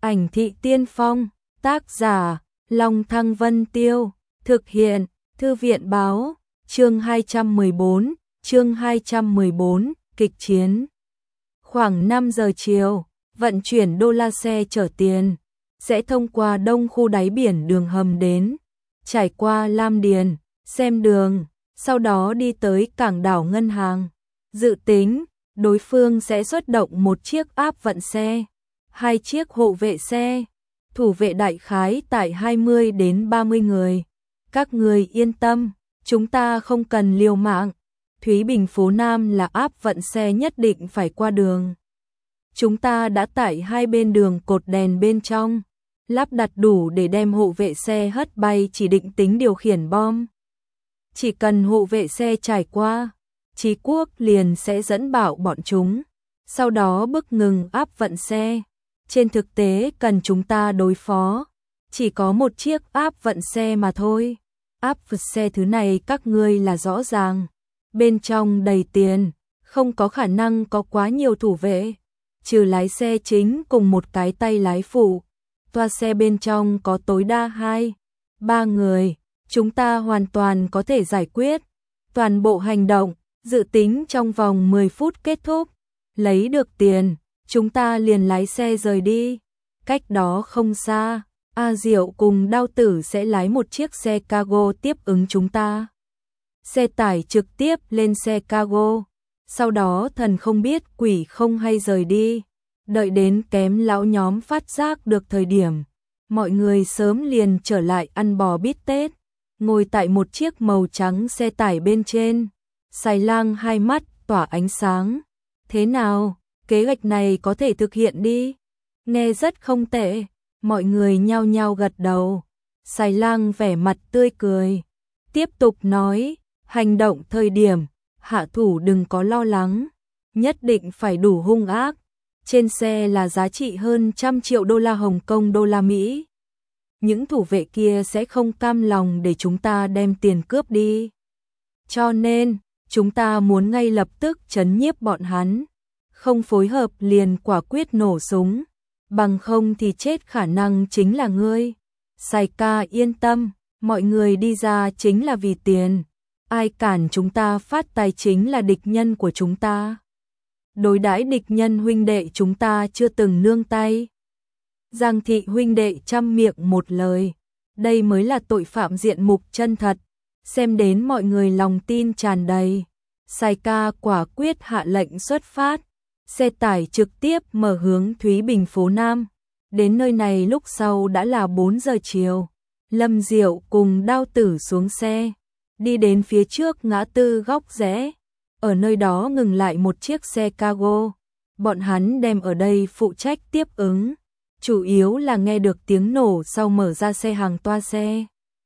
Ảnh thị tiên phong, tác giả, Long Thăng Vân Tiêu, thực hiện, Thư viện báo, chương 214, kịch chiến. Khoảng 5 giờ chiều, vận chuyển đô la xe chở tiền, sẽ thông qua đông khu đáy biển đường hầm đến, trải qua Lam Điền, xem đường, sau đó đi tới cảng đảo ngân hàng. Dự tính, đối phương sẽ xuất động một chiếc áp vận xe, 2 chiếc hộ vệ xe, thủ vệ đại khái tại 20 đến 30 người. Các người yên tâm, chúng ta không cần liều mạng. Thúy Bình phố Nam là áp vận xe nhất định phải qua đường. Chúng ta đã tải hai bên đường cột đèn bên trong, lắp đặt đủ để đem hộ vệ xe hất bay, chỉ định tính điều khiển bom. Chỉ cần hộ vệ xe trải qua, Chí Quốc liền sẽ dẫn bảo bọn chúng, sau đó bức ngừng áp vận xe. Trên thực tế cần chúng ta đối phó, chỉ có một chiếc áp vận xe mà thôi. Áp vận xe thứ này các ngươi là rõ ràng, bên trong đầy tiền, không có khả năng có quá nhiều thủ vệ, trừ lái xe chính cùng một cái tay lái phụ. Toa xe bên trong có tối đa 2-3 người, chúng ta hoàn toàn có thể giải quyết. Toàn bộ hành động, dự tính trong vòng 10 phút kết thúc. Lấy được tiền, chúng ta liền lái xe rời đi. Cách đó không xa, A Diệu cùng Đao Tử sẽ lái một chiếc xe cargo tiếp ứng chúng ta. Xe tải trực tiếp lên xe cargo, sau đó thần không biết quỷ không hay rời đi. Đợi đến kém lão nhóm phát giác được thời điểm, mọi người sớm liền trở lại ăn bò bít tết, ngồi tại một chiếc màu trắng xe tải bên trên. Sài Lang hai mắt tỏa ánh sáng. Thế nào, kế hoạch này có thể thực hiện đi? Nghe rất không tệ, mọi người nhao nhao gật đầu. Sài Lang vẻ mặt tươi cười, tiếp tục nói, hành động thời điểm, hạ thủ đừng có lo lắng, nhất định phải đủ hung ác. Trên xe là giá trị hơn 100 triệu đô la Hồng Kông đô la Mỹ. Những thủ vệ kia sẽ không cam lòng để chúng ta đem tiền cướp đi. Cho nên, chúng ta muốn ngay lập tức trấn nhiếp bọn hắn. Không phối hợp liền quả quyết nổ súng. Bằng không thì chết khả năng chính là ngươi. Sài ca yên tâm, mọi người đi ra chính là vì tiền. Ai cản chúng ta phát tài chính là địch nhân của chúng ta. Đối đãi địch nhân huynh đệ chúng ta chưa từng nương tay. Giang thị huynh đệ trăm miệng một lời, đây mới là tội phạm diện mục chân thật, xem đến mọi người lòng tin tràn đầy. Sài ca quả quyết hạ lệnh xuất phát, xe tải trực tiếp mở hướng Thúy Bình phố Nam. Đến nơi này lúc sau đã là 4 giờ chiều. Lâm Diệu cùng Đao Tử xuống xe, đi đến phía trước ngã tư góc rẽ. Ở nơi đó ngừng lại một chiếc xe cargo. Bọn hắn đem ở đây phụ trách tiếp ứng, chủ yếu là nghe được tiếng nổ sau mở ra xe hàng toa xe.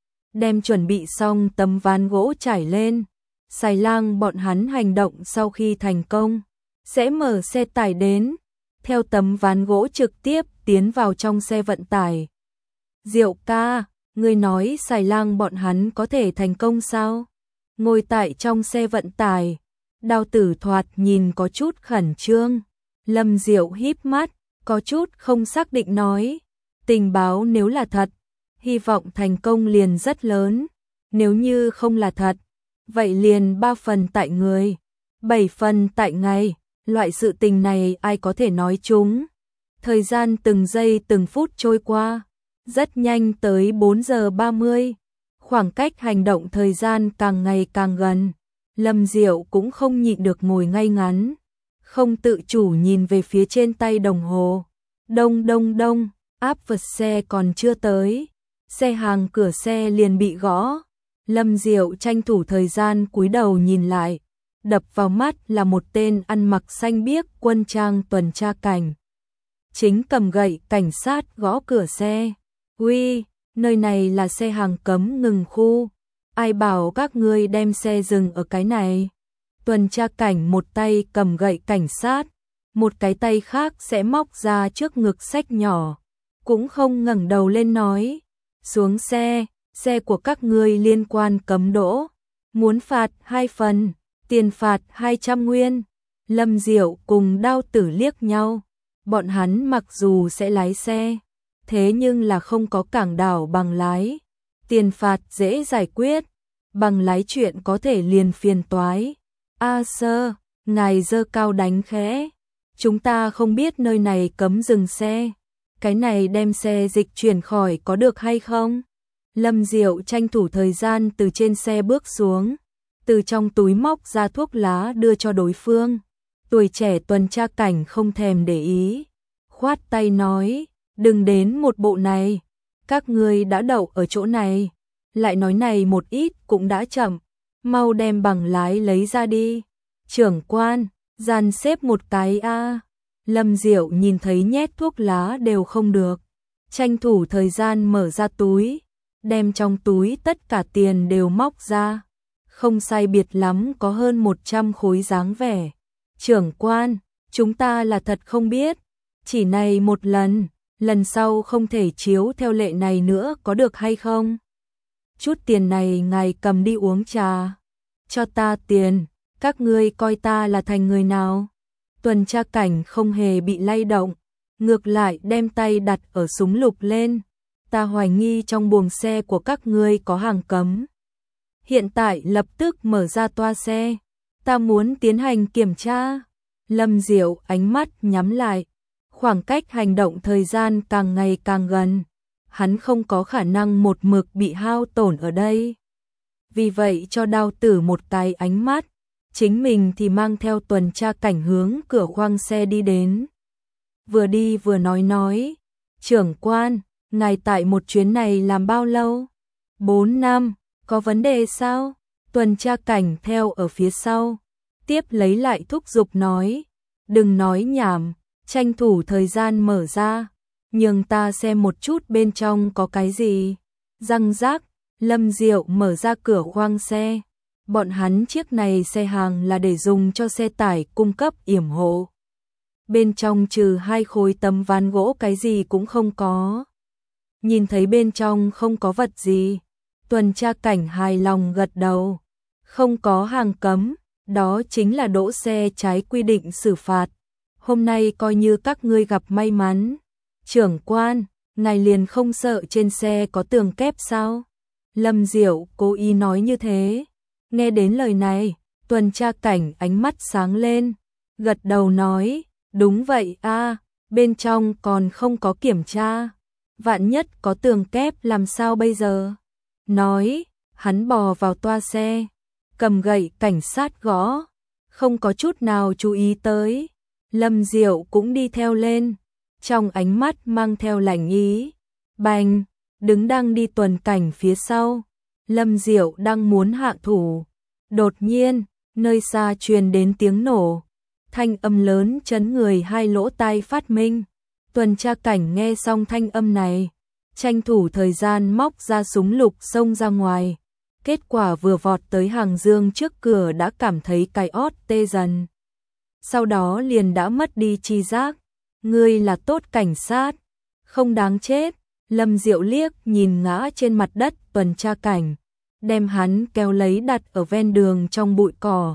Đem chuẩn bị xong tấm ván gỗ trải lên. Sài Lang bọn hắn hành động sau khi thành công, sẽ mở xe tải đến, theo tấm ván gỗ trực tiếp tiến vào trong xe vận tải. Diệu ca, ngươi nói Sài Lang bọn hắn có thể thành công sao? Ngồi tại trong xe vận tải, Đao Tử thoạt nhìn có chút khẩn trương. Lâm Diệu híp mắt, có chút không xác định nói, tình báo nếu là thật, hy vọng thành công liền rất lớn. Nếu như không là thật, vậy liền 3 phần tại người, 7 phần tại ngày. Loại sự tình này ai có thể nói chúng. Thời gian từng giây từng phút trôi qua, rất nhanh tới 4 giờ 30. Khoảng cách hành động thời gian càng ngày càng gần. Lâm Diệu cũng không nhịn được ngồi ngay ngắn, không tự chủ nhìn về phía trên tay đồng hồ. Đông đông đông, áp vật xe còn chưa tới, xe hàng cửa xe liền bị gõ. Lâm Diệu tranh thủ thời gian cúi đầu nhìn lại, đập vào mắt là một tên ăn mặc xanh biếc quân trang tuần tra cảnh. Chính cầm gậy cảnh sát gõ cửa xe. Uy, nơi này là xe hàng cấm ngừng khu. Ai bảo các ngươi đem xe dừng ở cái này? Tuần tra cảnh một tay cầm gậy cảnh sát, một cái tay khác sẽ móc ra trước ngực xách nhỏ, cũng không ngẩng đầu lên nói, xuống xe, xe của các ngươi liên quan cấm đỗ, muốn phạt 2 phần, tiền phạt 200 nguyên. Lâm Diệu cùng Đao Tử liếc nhau, Bọn hắn mặc dù sẽ lái xe, thế nhưng là không có cảng đảo bằng lái. Tiền phạt dễ giải quyết, bằng lái chuyện có thể liền phiền toái. A sơ, ngài giơ cao đánh khẽ. Chúng ta không biết nơi này cấm dừng xe. Cái này đem xe dịch chuyển khỏi có được hay không? Lâm Diệu tranh thủ thời gian từ trên xe bước xuống, từ trong túi móc ra thuốc lá đưa cho đối phương. Tuổi trẻ tuần tra cảnh không thèm để ý, khoát tay nói, đừng đến một bộ này, các ngươi đã đậu ở chỗ này, lại nói này một ít cũng đã chậm, mau đem bằng lái lấy ra đi. Trưởng quan, dàn xếp một cái a. Lâm Diệu nhìn thấy nhét thuốc lá đều không được, tranh thủ thời gian mở ra túi, đem trong túi tất cả tiền đều móc ra, không sai biệt lắm có hơn 100 khối dáng vẻ. Trưởng quan, chúng ta là thật không biết, chỉ này một lần, lần sau không thể chiếu theo lệ này nữa có được hay không? Chút tiền này ngài cầm đi uống trà, cho ta tiền, các ngươi coi ta là thành người nào? Tuần tra cảnh không hề bị lay động, ngược lại đem tay đặt ở súng lục lên. Ta hoài nghi trong buồng xe của các ngươi có hàng cấm. Hiện tại lập tức mở ra toa xe, ta muốn tiến hành kiểm tra. Lâm Diệu ánh mắt nhắm lại, khoảng cách hành động thời gian càng ngày càng gần. Hắn không có khả năng một mực bị hao tổn ở đây. Vì vậy cho Đao Tử một cái ánh mắt, chính mình thì mang theo tuần tra cảnh hướng cửa khoang xe đi đến. Vừa đi vừa nói, trưởng quan, ngài tại một chuyến này làm bao lâu? 4 năm, có vấn đề sao? Tuần tra cảnh theo ở phía sau, tiếp lấy lại thúc giục nói, đừng nói nhảm, tranh thủ thời gian mở ra, nhường ta xem một chút bên trong có cái gì. Răng rác, Lâm Diệu mở ra cửa khoang xe. Bọn hắn chiếc này xe hàng là để dùng cho xe tải cung cấp yểm hộ. Bên trong trừ 2 khối tấm ván gỗ cái gì cũng không có. Nhìn thấy bên trong không có vật gì, tuần tra cảnh hài lòng gật đầu. Không có hàng cấm, đó chính là đỗ xe trái quy định xử phạt. Hôm nay coi như các ngươi gặp may mắn. Trưởng quan, ngài liền không sợ trên xe có tường kép sao? Lâm Diệu cố ý nói như thế. Nghe đến lời này, tuần tra cảnh ánh mắt sáng lên, gật đầu nói, đúng vậy a, bên trong còn không có kiểm tra, vạn nhất có tường kép làm sao bây giờ? Nói, hắn bò vào toa xe, cầm gậy cảnh sát gõ, không có chút nào chú ý tới. Lâm Diệu cũng đi theo lên, trong ánh mắt mang theo lạnh ý. Bành, đứng đang đi tuần cảnh phía sau. Lâm Diệu đang muốn hạ thủ. Đột nhiên, nơi xa truyền đến tiếng nổ. Thanh âm lớn chấn người hai lỗ tai phát minh. Tuần tra cảnh nghe xong thanh âm này, tranh thủ thời gian móc ra súng lục xông ra ngoài. Kết quả vừa vọt tới hàng dương trước cửa đã cảm thấy cái ót tê dần. Sau đó liền đã mất đi chi giác. Ngươi là tốt cảnh sát, không đáng chết. Lâm Diệu liếc nhìn ngã trên mặt đất tuần tra cảnh, đem hắn kéo lấy đặt ở ven đường trong bụi cỏ.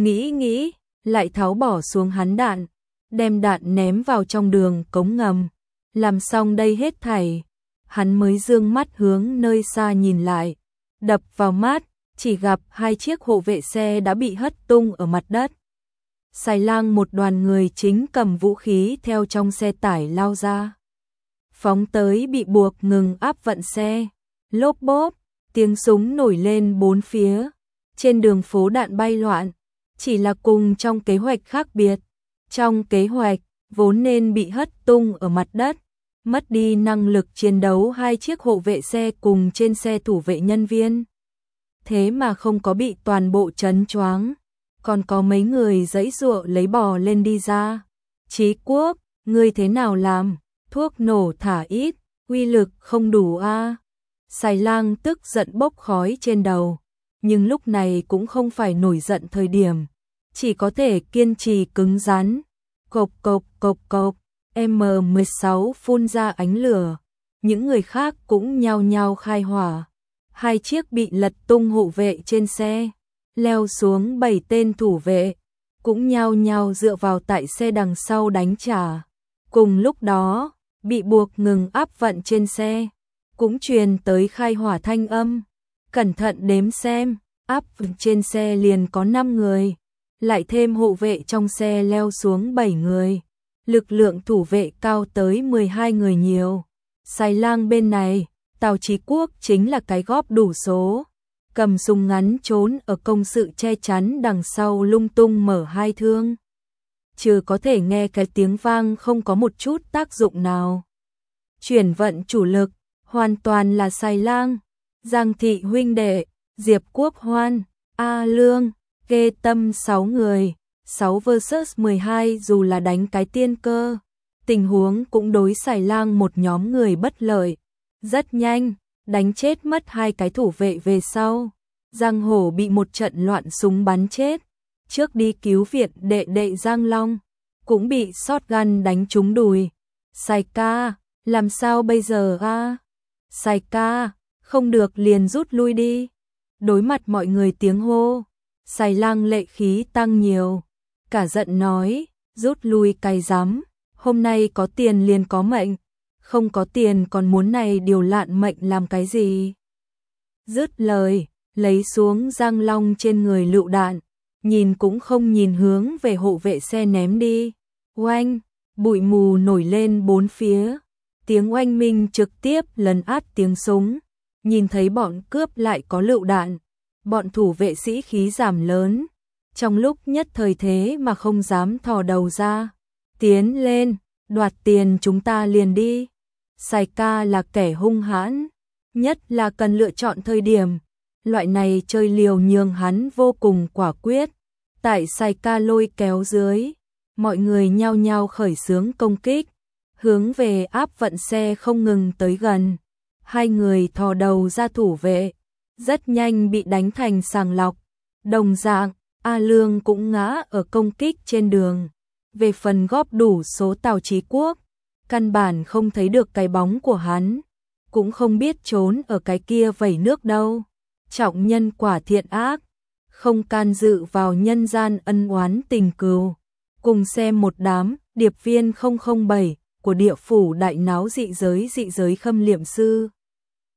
Nghĩ, lại tháo bỏ xuống hắn đạn, đem đạn ném vào trong đường cống ngầm. Làm xong đây hết thảy, hắn mới dương mắt hướng nơi xa nhìn lại. Đập vào mắt, chỉ gặp 2 chiếc hộ vệ xe đã bị hất tung ở mặt đất. Xài lang một đoàn người chính cầm vũ khí theo trong xe tải lao ra. Phóng tới bị buộc ngừng áp vận xe. Lốp bốp, tiếng súng nổi lên bốn phía. Trên đường phố đạn bay loạn, chỉ là cùng trong kế hoạch khác biệt. Trong kế hoạch, vốn nên bị hất tung ở mặt đất, mất đi năng lực chiến đấu 2 chiếc hộ vệ xe cùng trên xe thủ vệ nhân viên. Thế mà không có bị toàn bộ trấn choáng, còn có mấy người giãy giụa lấy bò lên đi ra. Chí Quốc, ngươi thế nào làm? Thuốc nổ thả ít, uy lực không đủ a. Xài lang tức giận bốc khói trên đầu, nhưng lúc này cũng không phải nổi giận thời điểm, chỉ có thể kiên trì cứng rắn. Cộp cộp cộp cộp, M16 phun ra ánh lửa, những người khác cũng nhao nhao khai hỏa. 2 chiếc bị lật tung hộ vệ trên xe, leo xuống 7 tên thủ vệ, cũng nhao nhao dựa vào tại xe đằng sau đánh trả. Cùng lúc đó, bị buộc ngừng áp vận trên xe, cũng truyền tới khai hỏa thanh âm. Cẩn thận đếm xem, áp trên xe liền có 5 người, lại thêm hộ vệ trong xe leo xuống 7 người. Lực lượng thủ vệ cao tới 12 người nhiều. Xài Lang bên này, Tào Chí Quốc chính là cái góp đủ số. Cầm súng ngắn trốn ở công sự che chắn đằng sau lung tung mở 2 thương. Chứ có thể nghe cái tiếng vang không có một chút tác dụng nào. Chuyển vận chủ lực, hoàn toàn là Xài Lang, Giang Thị huynh đệ, Diệp Quốc Hoan, A Lương, Ghê Tâm 6 người, 6 vs 12 dù là đánh cái tiên cơ. Tình huống cũng đối Xài Lang một nhóm người bất lợi. Rất nhanh, đánh chết mất 2 cái thủ vệ về sau. Giang Hổ bị một trận loạn súng bắn chết. Trước đi cứu viện đệ đệ Giang Long, cũng bị shotgun đánh trúng đùi. Xài ca, làm sao bây giờ a? Xài ca, không được liền rút lui đi. Đối mặt mọi người tiếng hô, Xài Lang lệ khí tăng nhiều. Cả giận nói, rút lui cái rắm, hôm nay có tiền liền có mệnh, không có tiền còn muốn này điều lạn mệnh làm cái gì. Dứt lời, lấy xuống Giang Long trên người lựu đạn, nhìn cũng không nhìn hướng về hộ vệ xe ném đi. Oanh, bụi mù nổi lên bốn phía, tiếng oanh minh trực tiếp lấn át tiếng súng. Nhìn thấy bọn cướp lại có lựu đạn, bọn thủ vệ sĩ khí giảm lớn. Trong lúc nhất thời thế mà không dám thò đầu ra. Tiến lên, đoạt tiền chúng ta liền đi. Xài ca là kẻ hung hãn, nhất là cần lựa chọn thời điểm. Loại này chơi liều nhường hắn vô cùng quả quyết. Tại Xài ca lôi kéo dưới, mọi người nhao nhao khởi xướng công kích, hướng về áp vận xe không ngừng tới gần. 2 người thò đầu ra thủ vệ, rất nhanh bị đánh thành sàng lọc. Đồng dạng, A Lương cũng ngã ở công kích trên đường. Về phần góp đủ số Tào Chí Quốc, căn bản không thấy được cái bóng của hắn, cũng không biết trốn ở cái kia vẩy nước đâu. Trọng nhân quả thiện ác, không can dự vào nhân gian ân oán tình cừu. Cùng xem một đám điệp viên 007 của địa phủ đại náo dị giới khâm liệm sư.